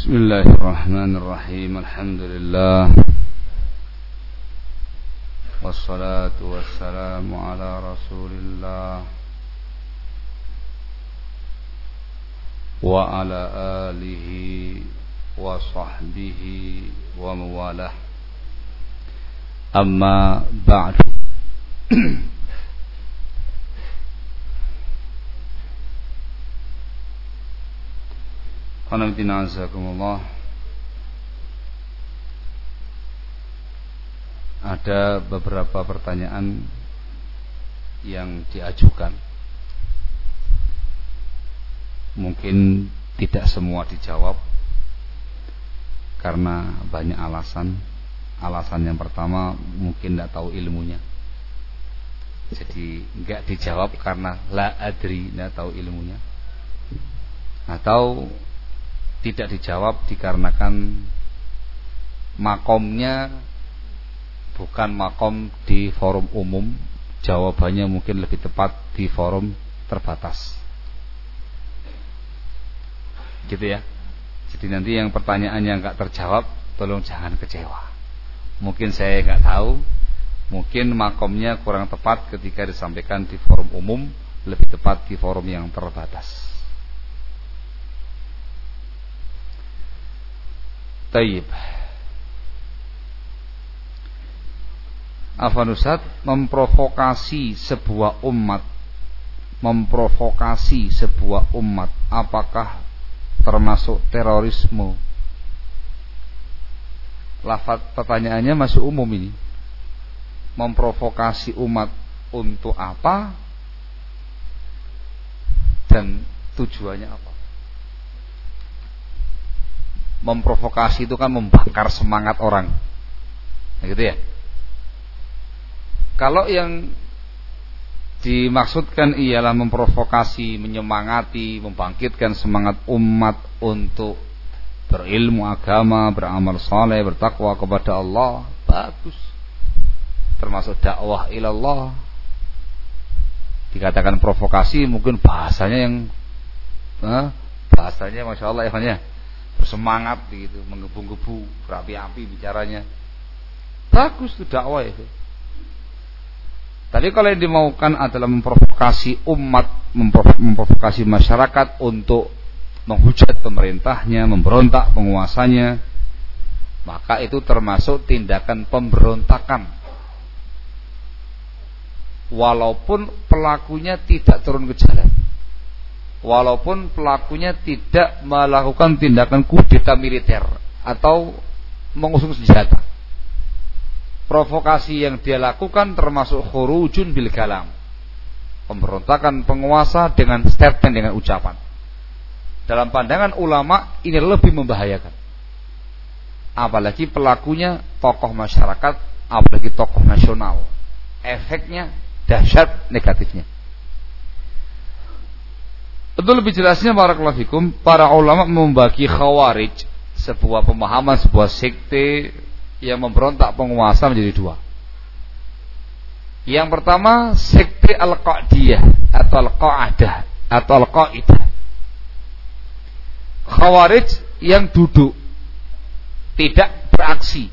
Bismillahirrahmanirrahim. Alhamdulillah. Wassalatu wassalamu ala Rasulillah wa ala alihi wa sahbihi wa mawalah. Amma ba'du. Qanatina azakumullah. Ada beberapa pertanyaan yang diajukan. Mungkin tidak semua dijawab karena banyak alasan. Alasan yang pertama mungkin tidak tahu ilmunya, jadi enggak dijawab karena la adri, tidak tahu ilmunya. Atau tidak dijawab dikarenakan makomnya bukan makom di forum umum, jawabannya mungkin lebih tepat di forum terbatas, gitu ya. Jadi nanti yang pertanyaan yang nggak terjawab, tolong jangan kecewa. Mungkin saya nggak tahu, mungkin makomnya kurang tepat ketika disampaikan di forum umum, lebih tepat di forum yang terbatas. Taib. Afwan Ustaz, memprovokasi sebuah umat apakah termasuk terorisme? Lafaz pertanyaannya masih umum ini. Memprovokasi umat untuk apa dan tujuannya apa? Memprovokasi itu kan membakar semangat orang, gitu ya. Kalau yang dimaksudkan ialah memprovokasi, menyemangati, membangkitkan semangat umat untuk berilmu agama, beramal saleh, bertakwa kepada Allah, bagus. Termasuk dakwah ilallah. Dikatakan provokasi, mungkin bahasanya masya Allah ya, bersemangat gitu, menggebu-gebu, berapi-api bicaranya. Bagus itu dakwah itu. Tapi kalau yang dimaukan adalah memprovokasi umat, memprovokasi masyarakat untuk menghujat pemerintahnya, memberontak penguasanya, maka itu termasuk tindakan pemberontakan. Walaupun pelakunya tidak turun ke jalan, walaupun pelakunya tidak melakukan tindakan kudeta militer atau mengusung senjata, provokasi yang dia lakukan termasuk khurujun bil kalam, pemberontakan penguasa dengan statement, dengan ucapan. Dalam pandangan ulama ini lebih membahayakan, apalagi pelakunya tokoh masyarakat, apalagi tokoh nasional. Efeknya dahsyat negatifnya. Untuk lebih jelasnya, barakallahu fikum, para ulama membagi khawarij, sebuah pemahaman, sebuah sekte yang memberontak penguasa, menjadi dua. Yang pertama, sekte Al-Qa'diyah atau Al-Qa'adah atau Al-Qa'idah. Khawarij yang duduk, tidak beraksi.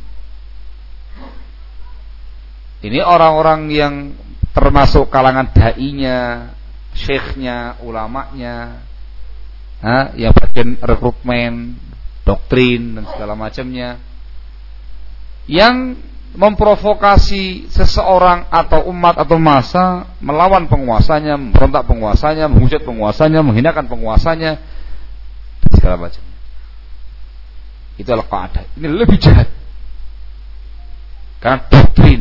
Ini orang-orang yang termasuk kalangan da'inya, syekhnya, ulamanya, yang bagian rekrutmen, doktrin dan segala macamnya, yang memprovokasi seseorang atau umat atau massa melawan penguasanya, memberontak penguasanya, menghujat penguasanya, menghinakan penguasanya, dan segala macamnya. Itu Al-Qa'adah. Ini lebih jahat karena doktrin.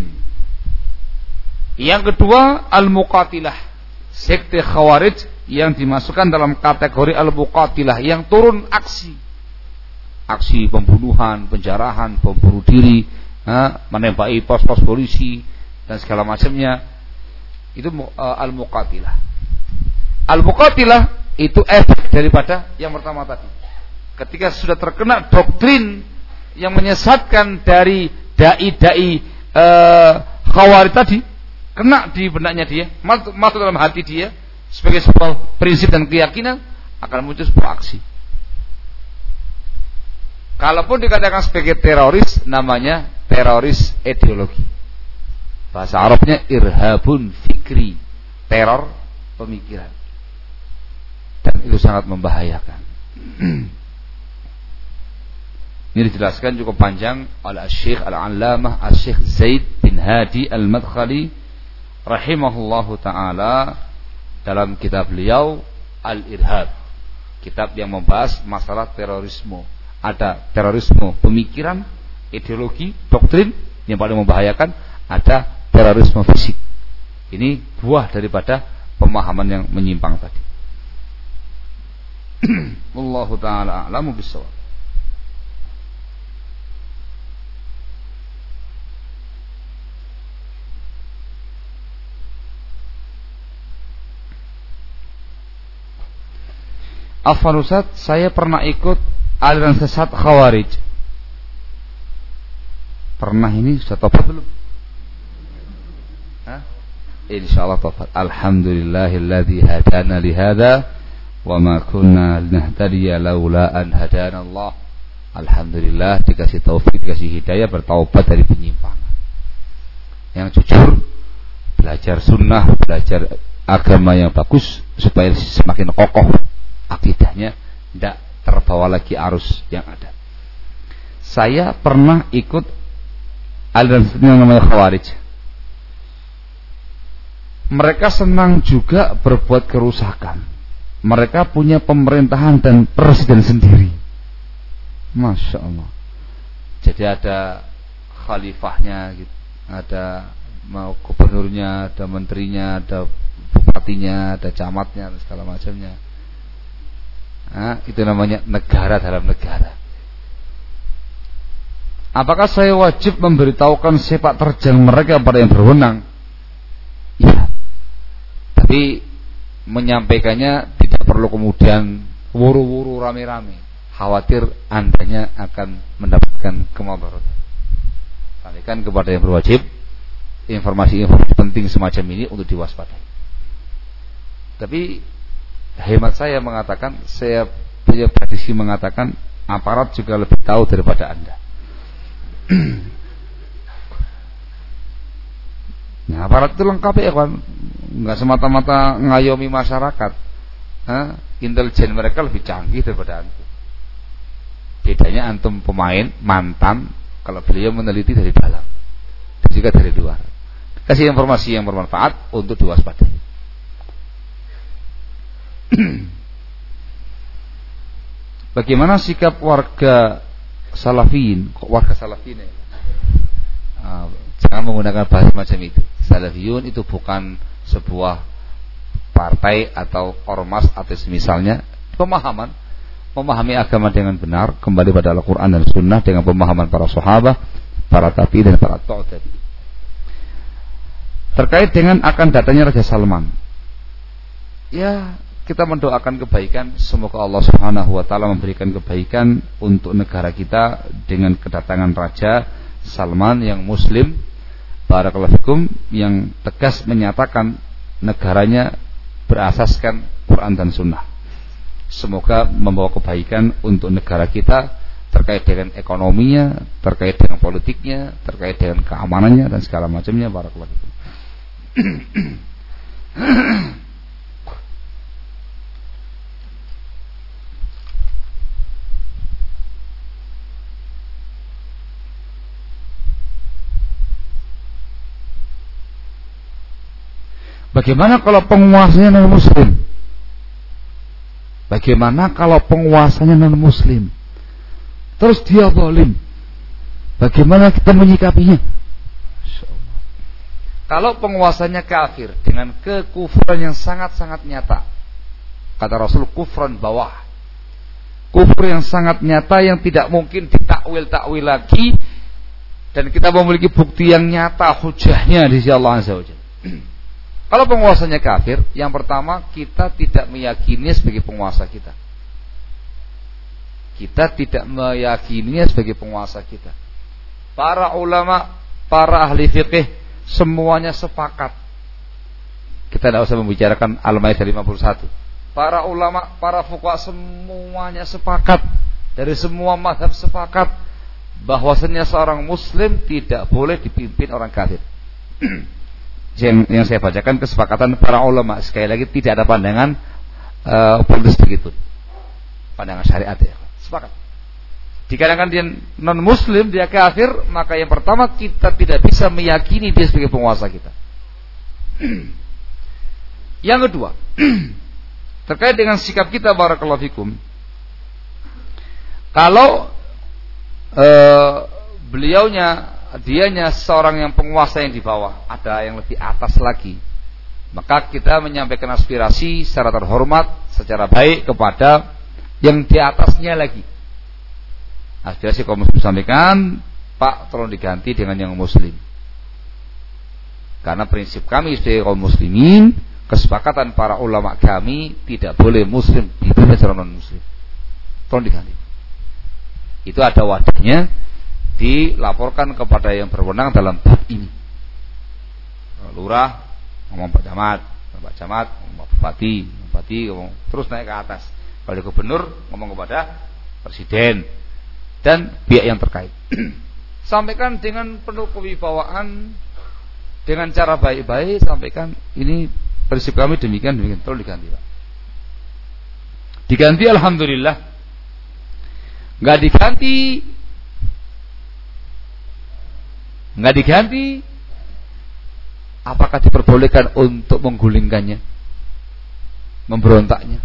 Yang kedua, Al-Muqatilah, sekte Khawarij yang dimasukkan dalam kategori Al-Muqatilah, yang turun aksi pembunuhan, penjarahan, bom bunuh diri, menembaki pos-pos polisi dan segala macamnya. Itu Al-Muqatilah. Al-Muqatilah itu efek daripada yang pertama tadi. Ketika sudah terkena doktrin yang menyesatkan dari dai-dai Khawarij tadi, kena di benaknya dia, masuk dalam hati dia sebagai sebuah prinsip dan keyakinan, akan muncul sebuah aksi. Kalaupun dikatakan sebagai teroris, namanya teroris ideologi. Bahasa Arabnya irhabun fikri, teror pemikiran. Dan itu sangat membahayakan. Ini dijelaskan cukup panjang oleh Syekh Al-Allamah Syekh Zaid bin Hadi Al-Madkhali rahimahullahu taala dalam kitab beliau Al-Irhab, kitab yang membahas masalah terorisme. Ada terorisme pemikiran, ideologi, doktrin yang paling membahayakan, ada terorisme fisik. Ini buah daripada pemahaman yang menyimpang tadi. Wallahu taala a'lamu bissawab. Afwan Ustaz, saya pernah ikut aliran sesat Khawarij. Pernah ini sudah tobat belum? Insyaallah tobat. Alhamdulillahilladzi hadana li hadza wa ma kunna linahtadiya laula an hadana Allah. Alhamdulillah dikasih taufik, dikasih hidayah bertaubat dari penyimpangan. Yang jujur, belajar sunnah, belajar agama yang bagus supaya semakin kokoh akidahnya, tidak terbawa lagi arus yang ada. Saya pernah ikut aliran yang namanya Khawarij. Mereka senang juga berbuat kerusakan. Mereka punya pemerintahan dan presiden sendiri. Masya Allah. Jadi ada khalifahnya, ada mau gubernurnya, ada menterinya, ada bupatinya, ada camatnya, dan segala macamnya. Itu namanya negara dalam negara. Apakah saya wajib memberitahukan sepak terjang mereka pada yang berwenang? Iya. Tapi menyampaikannya tidak perlu kemudian wuru-wuru rame-rame. Khawatir andanya akan mendapatkan kemadaratan. Sampaikan kepada yang berwajib informasi-informasi penting semacam ini untuk diwaspadai. Tapi hemat saya mengatakan, saya punya tradisi mengatakan aparat juga lebih tahu daripada Anda. Nah, aparat itu lengkap ya kan, nggak semata-mata ngayomi masyarakat. Intelijen mereka lebih canggih daripada antum. Bedanya antum pemain mantan, kalau beliau meneliti dari dalam dan juga dari luar. Kasih informasi yang bermanfaat untuk diwaspadai. Bagaimana sikap warga Salafiyin? Warga Salafiyin ya? Jangan menggunakan bahasa macam itu. Salafiyun itu bukan sebuah partai atau ormas atau semisalnya. Pemahaman, memahami agama dengan benar, kembali pada Al-Quran dan Sunnah dengan pemahaman para sahabat, para tabi'in dan para tabi'in. Terkait dengan akan datanya Raja Salman, ya, kita mendoakan kebaikan, semoga Allah Subhanahu wa taala memberikan kebaikan untuk negara kita dengan kedatangan Raja Salman yang muslim, barakallahu fikum, yang tegas menyatakan negaranya berasaskan Quran dan Sunnah. Semoga membawa kebaikan untuk negara kita terkait dengan ekonominya, terkait dengan politiknya, terkait dengan keamanannya dan segala macamnya, barakallahu fikum. Bagaimana kalau penguasanya non muslim? Bagaimana kalau penguasanya non muslim? Terus dia zalim. Bagaimana kita menyikapinya? Kalau penguasanya kafir dengan kekufuran yang sangat-sangat nyata, kata Rasul, kufran bawah, kufur yang sangat nyata yang tidak mungkin ditakwil-takwil lagi, dan kita memiliki bukti yang nyata, hujahnya di sisi Allah Azza wa Jalla. Kalau penguasanya kafir, yang pertama kita tidak meyakininya sebagai penguasa kita. Kita tidak meyakininya sebagai penguasa kita. Para ulama, para ahli fiqih semuanya sepakat. Kita tidak usah membicarakan Al-Maidah 51. Para ulama, para fuqaha semuanya sepakat dari semua mazhab sepakat bahwasanya seorang muslim tidak boleh dipimpin orang kafir. Yang saya bacakan kesepakatan para ulama, sekali lagi tidak ada pandangan politis begitu, pandangan syariat ya, sepakat. Dikarenakan dia non muslim, dia kafir, maka yang pertama kita tidak bisa meyakini dia sebagai penguasa kita. Yang kedua, terkait dengan sikap kita, barakallahu fikum, kalau dianya seorang yang penguasa yang di bawah, ada yang lebih atas lagi, maka kita menyampaikan aspirasi secara terhormat, secara baik kepada yang di atasnya lagi. Aspirasi kaum muslim sampaikan, Pak, tolong diganti dengan yang muslim. Karena prinsip kami sebagai kaum muslimin, kesepakatan para ulama kami, tidak boleh muslim dipimpin seorang non muslim. Tolong diganti. Itu ada wadahnya, dilaporkan kepada yang berwenang dalam bab ini. Lurah ngomong Pak Camat, ngomong Bupati ngomong, terus naik ke atas. Kalau gubernur ngomong kepada presiden dan pihak yang terkait. Sampaikan dengan penuh kewibawaan, dengan cara baik-baik, sampaikan ini prinsip kami demikian, tolong diganti, Pak. Diganti, alhamdulillah. Nggak diganti, apakah diperbolehkan untuk menggulingkannya, memberontaknya?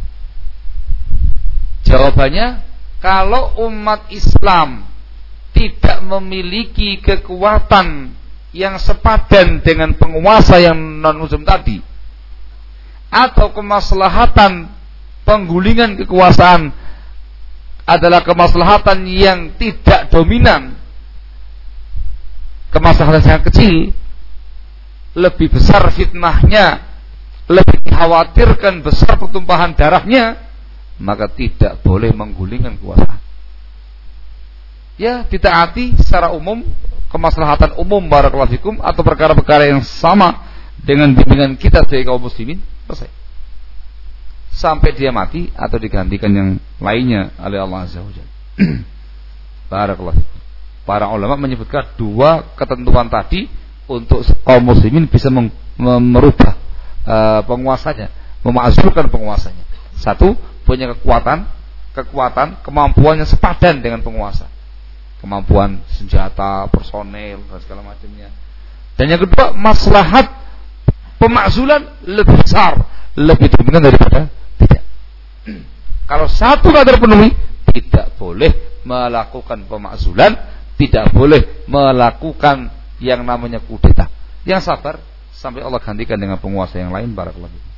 Jawabannya, kalau umat Islam tidak memiliki kekuatan yang sepadan dengan penguasa yang non-muslim tadi, atau kemaslahatan penggulingan kekuasaan adalah kemaslahatan yang tidak dominan, kemaslahatan sangat kecil, lebih besar fitnahnya, lebih dikhawatirkan besar pertumpahan darahnya, maka tidak boleh menggulingkan kekuasaan. Ya, ditaati secara umum, kemaslahatan umum, barakallahu fikum, atau perkara-perkara yang sama dengan bimbingan kita sebagai kaum muslimin, selesai. Sampai dia mati atau digantikan yang lainnya oleh Allah Azza wa Jalla. Barakallahu fikum. Para ulama menyebutkan dua ketentuan tadi untuk kaum muslimin bisa merubah penguasanya, memakzulkan penguasanya. Satu, punya kekuatan, kemampuannya sepadan dengan penguasa, kemampuan senjata, personel dan segala macamnya. Dan yang kedua, maslahat pemakzulan lebih besar, lebih dominan daripada tidak. Kalau satu tidak terpenuhi, tidak boleh melakukan pemakzulan, tidak boleh melakukan yang namanya kudeta. Yang sabar sampai Allah gantikan dengan penguasa yang lain, barakallahu fikum.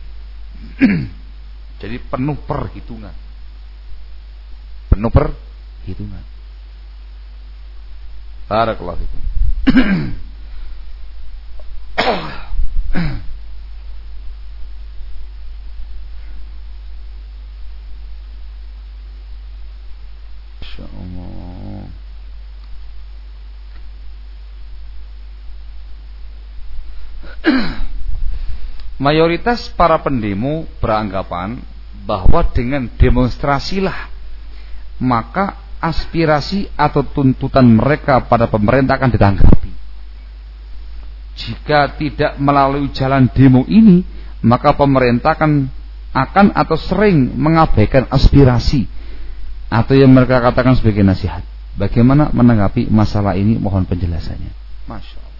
Jadi penuh perhitungan. Barakallahu fikum. Insyaallah. Mayoritas para pendemo beranggapan bahwa dengan demonstrasilah maka aspirasi atau tuntutan mereka pada pemerintah akan ditanggapi. Jika tidak melalui jalan demo ini, maka pemerintah akan atau sering mengabaikan aspirasi atau yang mereka katakan sebagai nasihat. Bagaimana menanggapi masalah ini? Mohon penjelasannya. Masya Allah.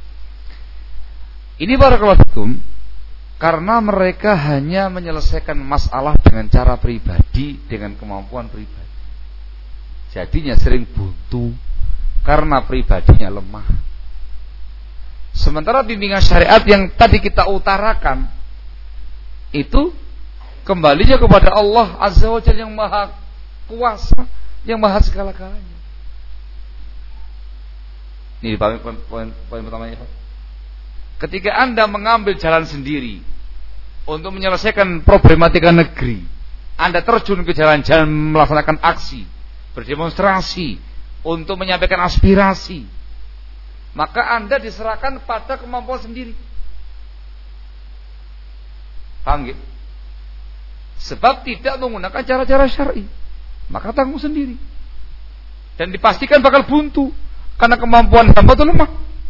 Ini barakallahu fikum, karena mereka hanya menyelesaikan masalah dengan cara pribadi, dengan kemampuan pribadi. Jadinya sering buntu karena pribadinya lemah. Sementara bimbingan syariat yang tadi kita utarakan itu kembalinya kepada Allah Azza wa Jalla yang maha kuasa, yang maha segala-galanya. Ini poin pertamanya, Pak. Ketika Anda mengambil jalan sendiri untuk menyelesaikan problematika negeri, Anda terjun ke jalan-jalan melaksanakan aksi, berdemonstrasi untuk menyampaikan aspirasi, maka Anda diserahkan pada kemampuan sendiri. Paham gitu? Sebab tidak menggunakan cara-cara syar'i. maka tanggung sendiri. Dan dipastikan bakal buntu karena kemampuan hamba itu lemah.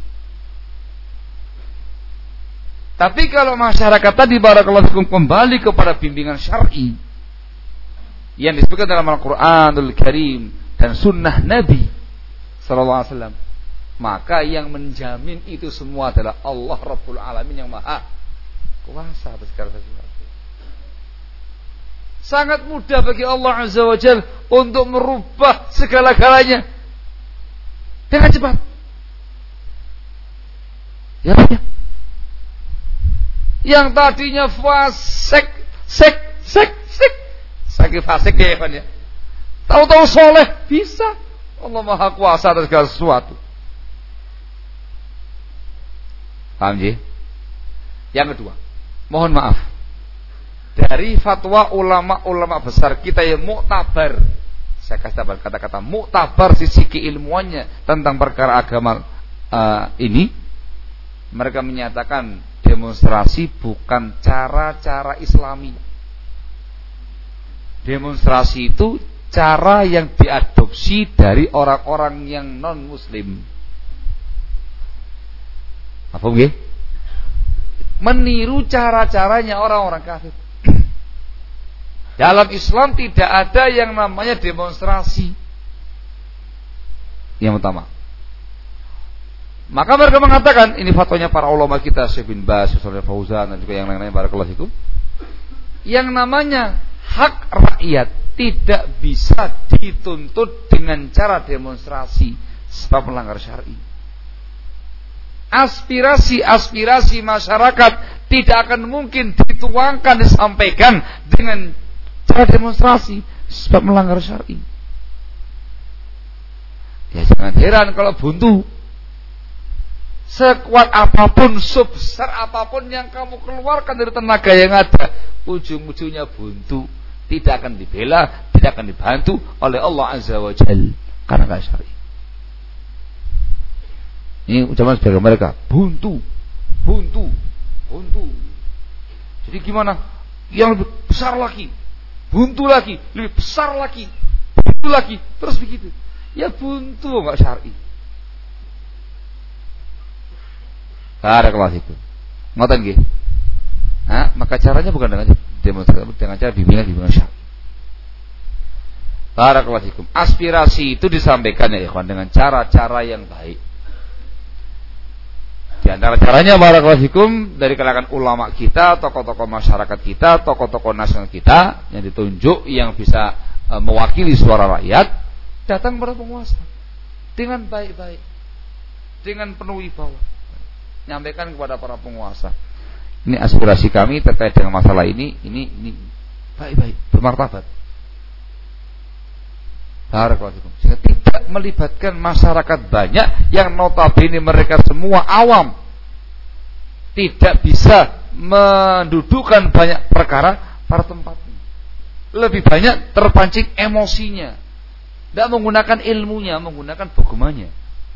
Tapi kalau masyarakat tadi barakallahu fikum kembali kepada bimbingan syar'i yang disebutkan dalam Al-Qur'anul Karim dan sunnah Nabi sallallahu alaihi wasallam, maka yang menjamin itu semua adalah Allah Rabbul Alamin yang Maha Kuasa atas segala sesuatu. Sangat mudah bagi Allah Azza wa Jalla untuk merubah segala-galanya dengan cepat. Ya, ya. Yang tadinya fasik, sakit fasik ya, ya. Tahu-tahu soleh bisa. Allah Maha Kuasa atas segala sesuatu. Paham ya? Yang kedua, mohon maaf. Dari fatwa ulama-ulama besar kita yang muktabar, saya kasih tahu kata-kata muktabar sisi keilmuannya tentang perkara agama ini, mereka menyatakan demonstrasi bukan cara-cara Islami. Demonstrasi itu cara yang diadopsi dari orang-orang yang non-Muslim. Apa nggih? Meniru cara-caranya orang-orang kafir. Dalam Islam tidak ada yang namanya demonstrasi. Yang pertama. Maka mereka mengatakan, ini fatwanya para ulama kita, Syekh bin Baz, Syekh Fauzan dan juga yang lain-lain barakallahu fikum. Yang namanya hak rakyat tidak bisa dituntut dengan cara demonstrasi sebab melanggar syar'i. Aspirasi masyarakat tidak akan mungkin dituangkan, disampaikan dengan cara demonstrasi sebab melanggar syar'i. Ya jangan heran kalau buntu. Sekuat apapun, sebesar apapun yang kamu keluarkan dari tenaga yang ada, ujung-ujungnya buntu. Tidak akan dibela, tidak akan dibantu oleh Allah Azza wa Jalla karena enggak syar'i. Ini ucapan sebagai mereka, buntu. Jadi gimana? Yang lebih besar lagi, buntu lagi, lebih besar lagi, buntu lagi, terus begitu. Ya buntu enggak syar'i. Barakallahu fikum. Ngoten nggih. Maka caranya bukan dengan demonstrasi, dengan cara bimbingan syar'i. Barakallahu fikum. Aspirasi itu disampaikan ya ikhwan dengan cara-cara yang baik. Di antara caranya barakallahu fikum dari kalangan ulama kita, tokoh-tokoh masyarakat kita, tokoh-tokoh nasional kita yang ditunjuk yang bisa mewakili suara rakyat datang kepada penguasa dengan baik-baik, dengan penuh wibawa, nyampaikan kepada para penguasa. Ini aspirasi kami terkait dengan masalah ini baik-baik, bermartabat. Barakallahu fikum. Sehingga tidak melibatkan masyarakat banyak yang notabene mereka semua awam. Tidak bisa mendudukan banyak perkara pada tempatnya. Lebih banyak terpancing emosinya. Tidak menggunakan ilmunya, menggunakan dogmanya.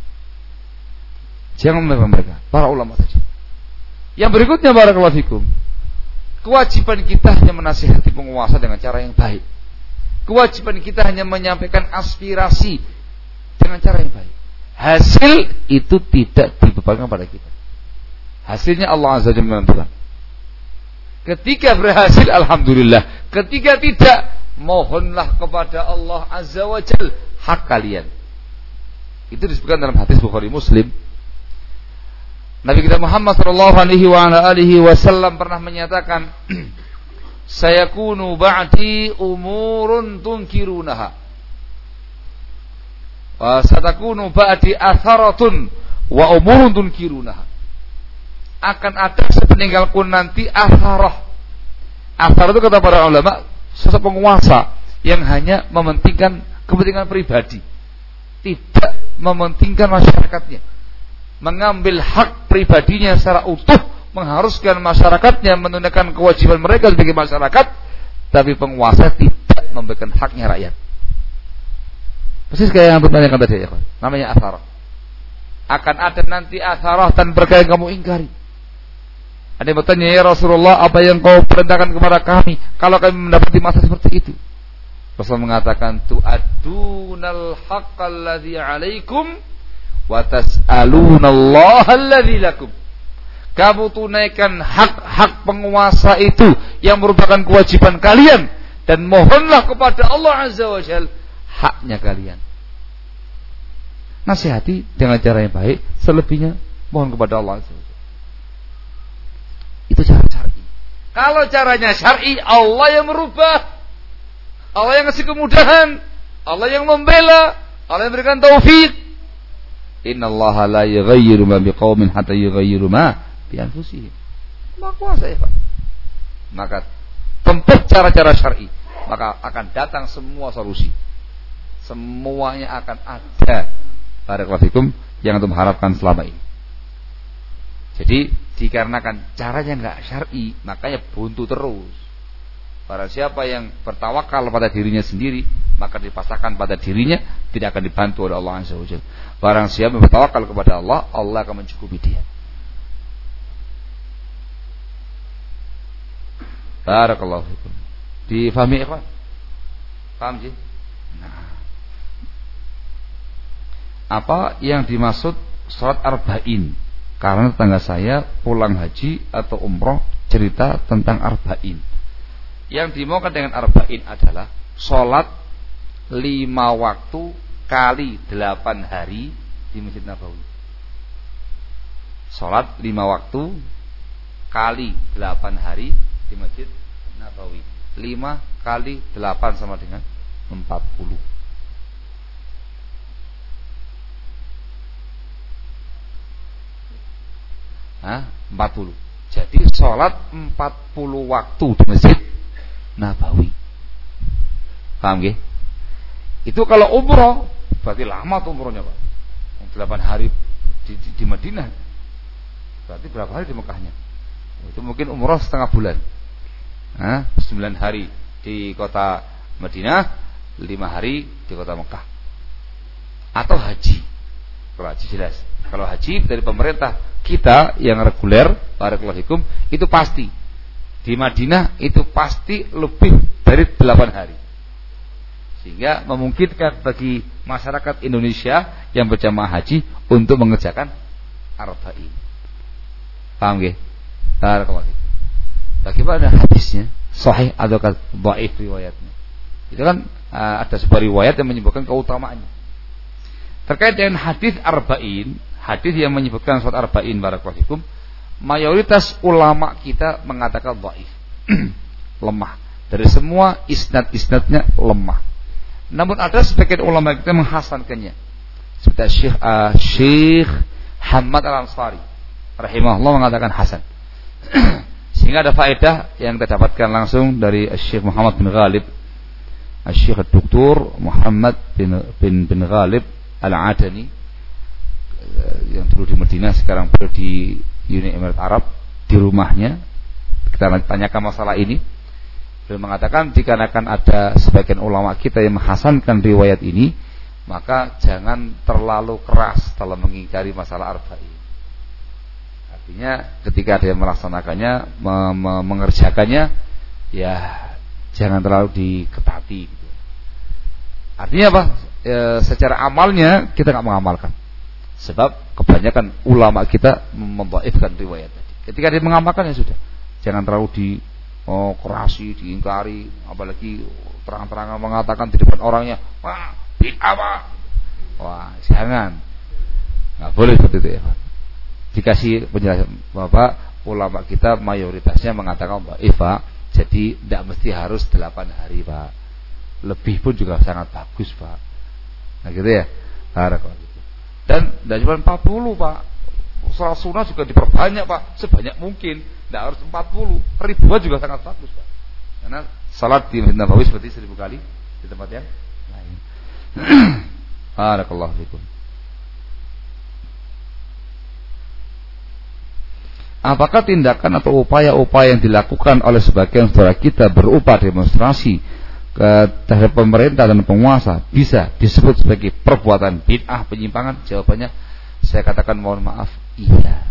Jangan mereka, para ulama saja. Yang berikutnya barakallahu fikum. Kewajiban kita hanya menasihati penguasa dengan cara yang baik. Kewajiban kita hanya menyampaikan aspirasi dengan cara yang baik. Hasil itu tidak dibebankan pada kita. Hasilnya Allah Azza wa Jalla menentukan. Ketika berhasil alhamdulillah, ketika tidak mohonlah kepada Allah Azza wa Jalla hak kalian. Itu disebutkan dalam hadis Bukhari Muslim. Nabi kita Muhammad sallallahu alaihi wasallam pernah menyatakan, sayakunu ba'di umurun tunkirunaha wa satakunu ba'di atharatun wa umurun tunkirunaha. Akan ada sepeninggalku nanti atharah. Atharah itu kata para ulama sosok penguasa yang hanya mementingkan kepentingan pribadi, tidak mementingkan masyarakatnya, mengambil hak pribadinya secara utuh, mengharuskan masyarakatnya menunaikan kewajiban mereka sebagai masyarakat, tapi penguasa tidak memberikan haknya rakyat. Persis kayak yang bertanyakan tadi ya, namanya atharah. Akan ada nanti atharah dan perkara yang kamu ingkari. Ada yang bertanya, ya Rasulullah, apa yang kau perintahkan kepada kami kalau kami mendapati masa seperti itu? Rasul mengatakan tu'addunal haqqal ladzi 'alaikum wa tas'alunallaha alladzi lakum. Kamu tunaikan hak-hak penguasa itu yang merupakan kewajiban kalian dan mohonlah kepada Allah Azza wa Jalla haknya kalian. Nasihati dengan cara yang baik, selebihnya mohon kepada Allah Azza wa Jalla. Itu cara syar'i. Kalau caranya syar'i, Allah yang merubah, Allah yang ngasih kemudahan, Allah yang membela, Allah yang memberikan taufik. Innallaha la yughayyiru ma biqaumin hatta yughayyiru ma bi anfusihim. Maha kuasa ya Pak. Maka tempuh cara-cara syar'i, maka akan datang semua solusi. Semuanya akan ada. Barakallahu fikum yang antum harapkan selama ini. Jadi dikarenakan caranya enggak syar'i, makanya buntu terus. Barang siapa yang bertawakal pada dirinya sendiri, maka dipasrahkan pada dirinya, tidak akan dibantu oleh Allah Azza wa Jalla. Barang siapa yang bertawakal kepada Allah, Allah akan mencukupi dia. Barakallahu fikum. Difahami ikhwan? Paham sih? Nah. Apa yang dimaksud salat arba'in? Karena tetangga saya pulang haji atau umroh cerita tentang arba'in. Yang dimaukan dengan arba'in adalah sholat 5 waktu kali 8 hari di Masjid Nabawi. Sholat 5 waktu kali 8 hari di Masjid Nabawi. 5 kali 8 sama dengan 40. Hah? 40. Jadi sholat 40 waktu di Masjid Nabawi. Paham nggih? Itu kalau umroh berarti lama tuh umrohnya Pak. 8 hari di Madinah. Berarti berapa hari di Mekahnya? Itu mungkin umroh setengah bulan. 9 hari di kota Madinah, 5 hari di kota Mekah. Atau haji. Kalau haji jelas. Kalau haji dari pemerintah kita yang reguler, barakallahu fikum, itu pasti di Madinah itu pasti lebih dari 8 hari. Sehingga memungkinkan bagi masyarakat Indonesia yang berjamaah haji untuk mengerjakan arba'in. Paham nggih? Barakallahu fikum. Bagaimana hadisnya? Sahih atau dhaif riwayatnya? Itu kan ada sebuah riwayat yang menyebutkan keutamaannya. Terkait dengan hadis arba'in, hadis yang menyebutkan salat arba'in barakallahu fikum, mayoritas ulama kita mengatakan dhaif. Lemah. Dari semua isnad-isnadnya lemah. Namun ada sebagian ulama kita menghasankannya. Seperti Syekh Hamad Al-Ansari rahimahullah mengatakan hasan. Sehingga ada faedah yang kita dapatkan langsung dari Syekh Muhammad bin Ghalib, Syekh Dr. Muhammad bin Ghalib Al-Adani yang dulu di Madinah, sekarang berada di Uni Emirat Arab, di rumahnya. Kita tanyakan masalah ini. Beliau mengatakan dikarenakan ada sebagian ulama kita yang menghasankan riwayat ini, maka jangan terlalu keras dalam mengingkari masalah arba'in. Artinya ketika ada yang melaksanakannya, mengerjakannya, ya jangan terlalu diketati gitu. Artinya apa? Secara amalnya kita nggak mengamalkan. Sebab kebanyakan ulama kita mendhaifkan riwayat tadi. Ketika dia mengamalkan ya sudah. Jangan terlalu dikerasi, diingkari, apalagi terang-terangan mengatakan di depan orangnya, "Wah, bid'ah, Pak." Wah, jangan. Enggak boleh seperti itu ya, Pak. Dikasih penjelasan Bapak, ulama kita mayoritasnya mengatakan dhaif, Pak. Jadi tidak mesti harus 8 hari, Pak. Lebih pun juga sangat bagus, Pak. Nah gitu ya. Barakallahu. Dan tidak cuma 40 Pak, salat sunnah juga diperbanyak Pak, sebanyak mungkin. Tidak harus 40, ribuan juga sangat bagus Pak. Karena salat di Masjid Nabawi seperti 1000 kali di tempat yang lain. Barakallahu fikum. Apakah tindakan atau upaya-upaya yang dilakukan oleh sebagian saudara kita berupa demonstrasi terhadap pemerintah dan penguasa bisa disebut sebagai perbuatan bid'ah, penyimpangan? Jawabannya saya katakan mohon maaf, iya.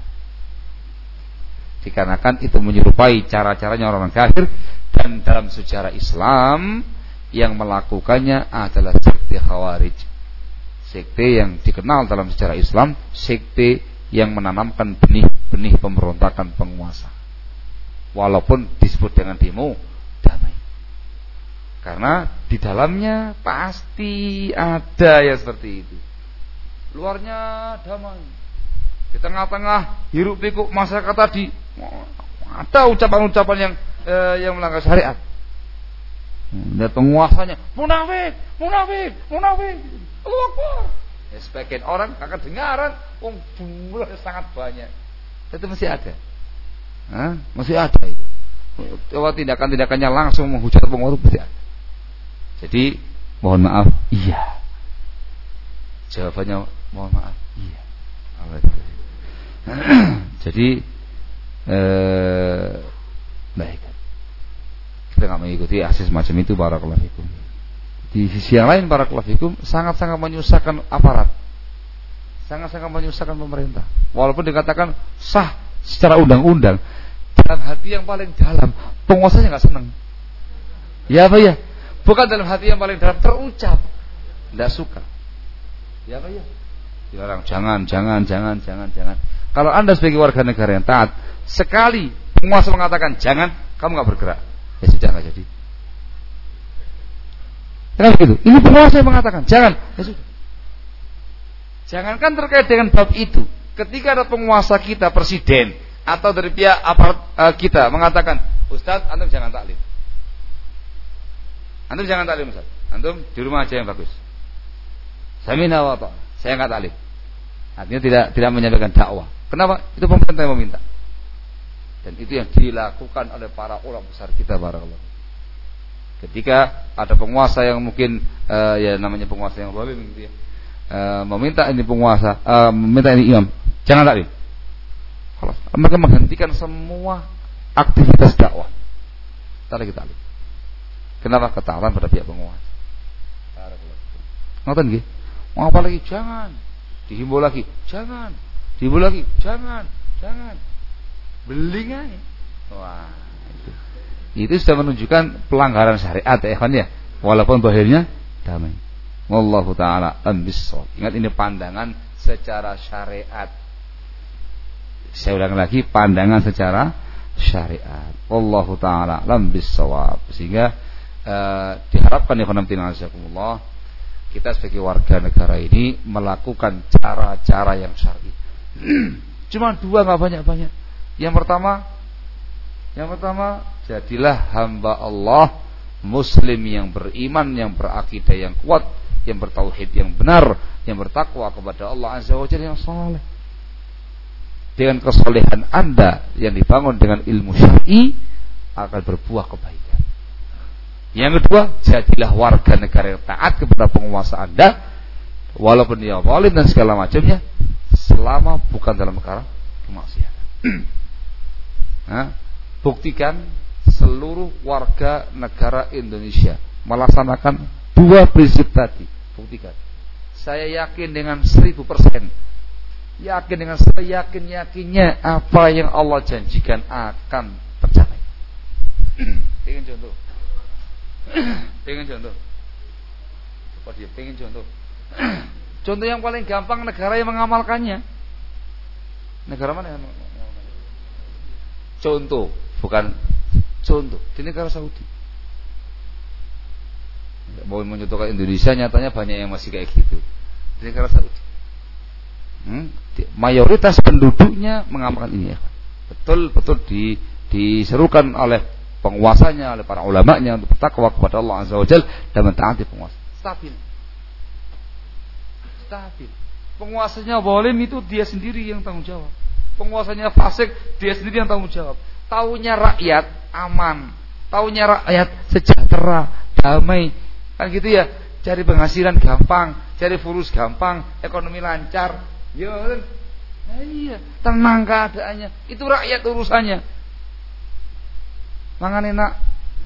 Dikarenakan itu menyerupai cara-caranya orang kafir, dan dalam sejarah Islam yang melakukannya adalah sekte Khawarij. Sekte yang dikenal dalam sejarah Islam, sekte yang menanamkan benih-benih pemberontakan penguasa. Walaupun disebut dengan demo damai. Karena di dalamnya pasti ada yang seperti itu. Luarnya damai. Di tengah-tengah hiruk pikuk masyarakat tadi ada ucapan-ucapan yang melanggar syariat. Lihat penguasanya, munafik. Allahu Akbar. Ya, sebagian orang akan dengaran, jumlahnya sangat banyak. Itu masih ada. Masih ada itu. Coba tindakan-tindakannya langsung menghujat penguasa masih ada. Jadi mohon maaf, iya. Jawabannya mohon maaf, iya. Jadi baik. Kita nggak mengikuti aksi semacam itu, barakallahu fikum. Di sisi yang lain, barakallahu fikum, sangat-sangat menyusahkan aparat, sangat-sangat menyusahkan pemerintah. Walaupun dikatakan sah secara undang-undang, dalam hati yang paling dalam penguasanya nggak senang. Ya apa ya? Bukan dalam hati yang paling dalam, terucap nggak suka. Ya apa ya? Dilarang, jangan. Kalau Anda sebagai warga negara yang taat, sekali penguasa mengatakan jangan, kamu nggak bergerak, ya sudah nggak jadi. Kenapa gitu? Ini penguasa yang mengatakan jangan, ya sudah. Jangankan terkait dengan bab itu, ketika ada penguasa kita, presiden atau dari pihak aparat kita mengatakan, Ustadz, antum jangan taklim. Antum jangan taklim, Ustadz. Antum di rumah aja yang bagus. Samina wa ta'ala. Saya nggak taklim. Artinya tidak menyampaikan dakwah. Kenapa? Itu pemerintah yang meminta. Dan itu yang dilakukan oleh para ulama besar kita, barakallahu. Ketika ada penguasa yang mungkin ya namanya penguasa yang zalim gitu ya, meminta ini penguasa, meminta ini imam, jangan taklim. Kalau mereka menghentikan semua aktivitas dakwah, tak lagi taklim. Kenapa? Ketaatan pada pihak penguasa. Ngoten nggih. Mau apa lagi? Jangan. Dihimbau lagi, jangan. Dihimbau lagi, jangan. Beling aja. Wah, itu sudah menunjukkan pelanggaran syariat ya ikhwan ya. Walaupun zahirnya damai. Wallahu taala ambissawab. Ingat, ini pandangan secara syariat. Saya ulang lagi, pandangan secara syariat. Wallahu taala ambissawab. Sehingga diharapkan ikhwan fillah jazakumullah, kita sebagai warga negara ini melakukan cara-cara yang syar'i. Cuma dua, nggak banyak-banyak. Yang pertama, jadilah hamba Allah, muslim yang beriman, yang berakidah yang kuat, yang bertauhid yang benar, yang bertakwa kepada Allah Azza wa Jalla, yang saleh. Dengan kesolehan Anda yang dibangun dengan ilmu syar'i akan berbuah kebaikan. Yang kedua, jadilah warga negara yang taat kepada penguasa Anda, walaupun dia zalim dan segala macamnya, selama bukan dalam perkara kemaksiatan. Buktikan seluruh warga negara Indonesia melaksanakan dua prinsip tadi. Buktikan. Saya yakin dengan 1000%. Yakin dengan seyakin-yakinnya apa yang Allah janjikan akan tercapai. Pengen contoh. Apa dia pengen contoh? Contoh yang paling gampang, negara yang mengamalkannya. Negara mana yang mengamalkannya? Contoh, bukan contoh, di negara Saudi. Mau mencontohkan Indonesia, nyatanya banyak yang masih kayak gitu. Di negara Saudi, mayoritas penduduknya mengamalkan ini ya. Betul-betul diserukan oleh penguasanya, oleh para ulamanya untuk bertakwa kepada Allah Azza wa Jalla dan mentaati penguasa. Stabil. Penguasanya zalim itu dia sendiri yang tanggung jawab. Penguasanya fasik, dia sendiri yang tanggung jawab. Taunya rakyat aman, taunya rakyat sejahtera, damai. Kan gitu ya. Cari penghasilan gampang, cari fulus gampang, ekonomi lancar. Ya kan? Iya, tenang keadaannya. Itu rakyat urusannya. Mangan enak.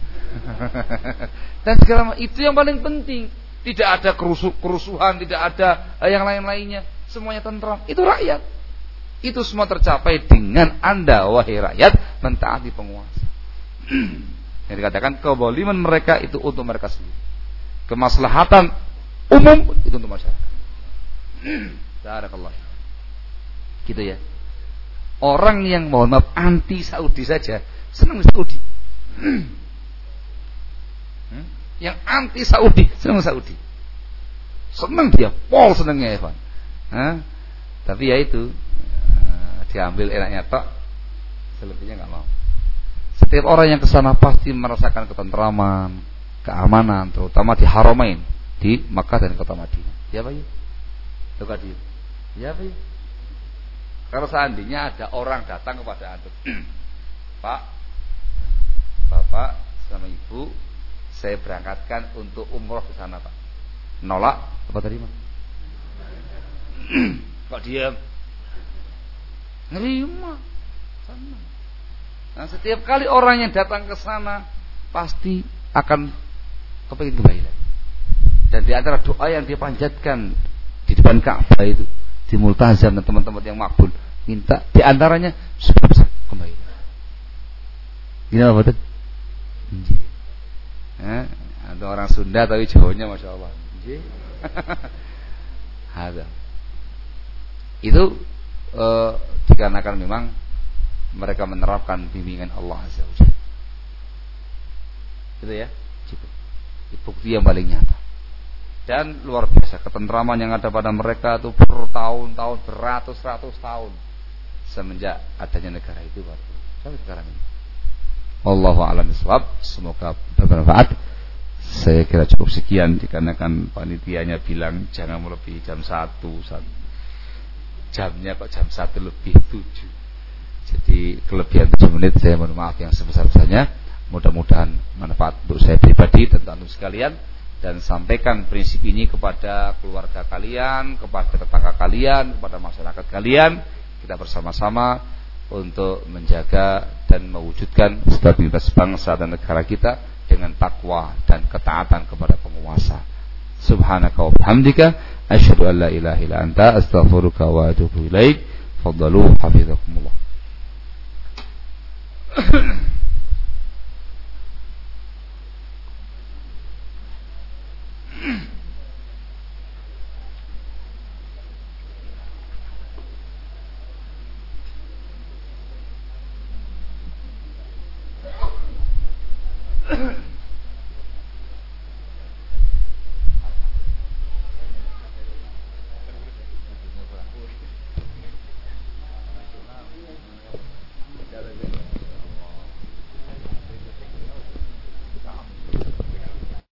Dan segala itu yang paling penting. Tidak ada kerusuhan, tidak ada yang lain-lainnya. Semuanya tentram. Itu rakyat. Itu semua tercapai dengan Anda, wahai rakyat, mentaati penguasa. Yang dikatakan kezaliman mereka itu untuk mereka sendiri. kemaslahatan umum itu untuk masyarakat. Barakallah. Gitu ya. Orang yang mohon maaf anti Saudi saja senang Saudi. Yang anti Saudi senang Saudi. Senang dia, pol senangnya Evan. Tapi ya itu diambil enaknya tok, selebihnya nggak mau. Setiap orang yang kesana pasti merasakan ketentraman, keamanan, terutama di Haramain, di Makkah dan kota Madinah. Ya Pak ya? Tuh dia. Ya Pak ya? Kalau seandainya ada orang datang kepada antum, Pak, Bapak sama Ibu, saya berangkatkan untuk umroh ke sana Pak. Nolak apa tadi Mas? Kok diam? Nerima. Senang. Nah, setiap kali orang yang datang ke sana pasti akan kepingin kembali lagi. Dan di antara doa yang dia panjatkan di depan Ka'bah itu, di Multazam dan teman-teman yang makbul, minta di antaranya supaya bisa kembali. Gini apa betul? Ada orang Sunda tapi Jawanya Masya Allah. Ada. Itu dikarenakan memang mereka menerapkan bimbingan Allah Azza wa Jalla. Gitu ya. Cukup. Bukti yang paling nyata. Dan luar biasa ketentraman yang ada pada mereka itu bertahun-tahun, beratus-ratus tahun semenjak adanya negara itu baru sampai sekarang ini. Wallahu a'lam bishawab. Semoga bermanfaat. Saya kira cukup sekian dikarenakan panitianya bilang jangan melebihi jam 1. Jamnya kok jam 1 lebih 7. Jadi kelebihan 7 menit saya mohon maaf yang sebesar-besarnya. Mudah-mudahan manfaat untuk saya pribadi dan untuk sekalian. Dan sampaikan prinsip ini kepada keluarga kalian, kepada tetangga kalian, kepada masyarakat kalian. Kita bersama-sama untuk menjaga dan mewujudkan stabilitas bangsa dan negara kita dengan takwa dan ketaatan kepada penguasa. Subhanaka wa bihamdika asyhadu an la ilaha illa anta astaghfiruka wa atubu ilaik. Faddalu hafizakumullah.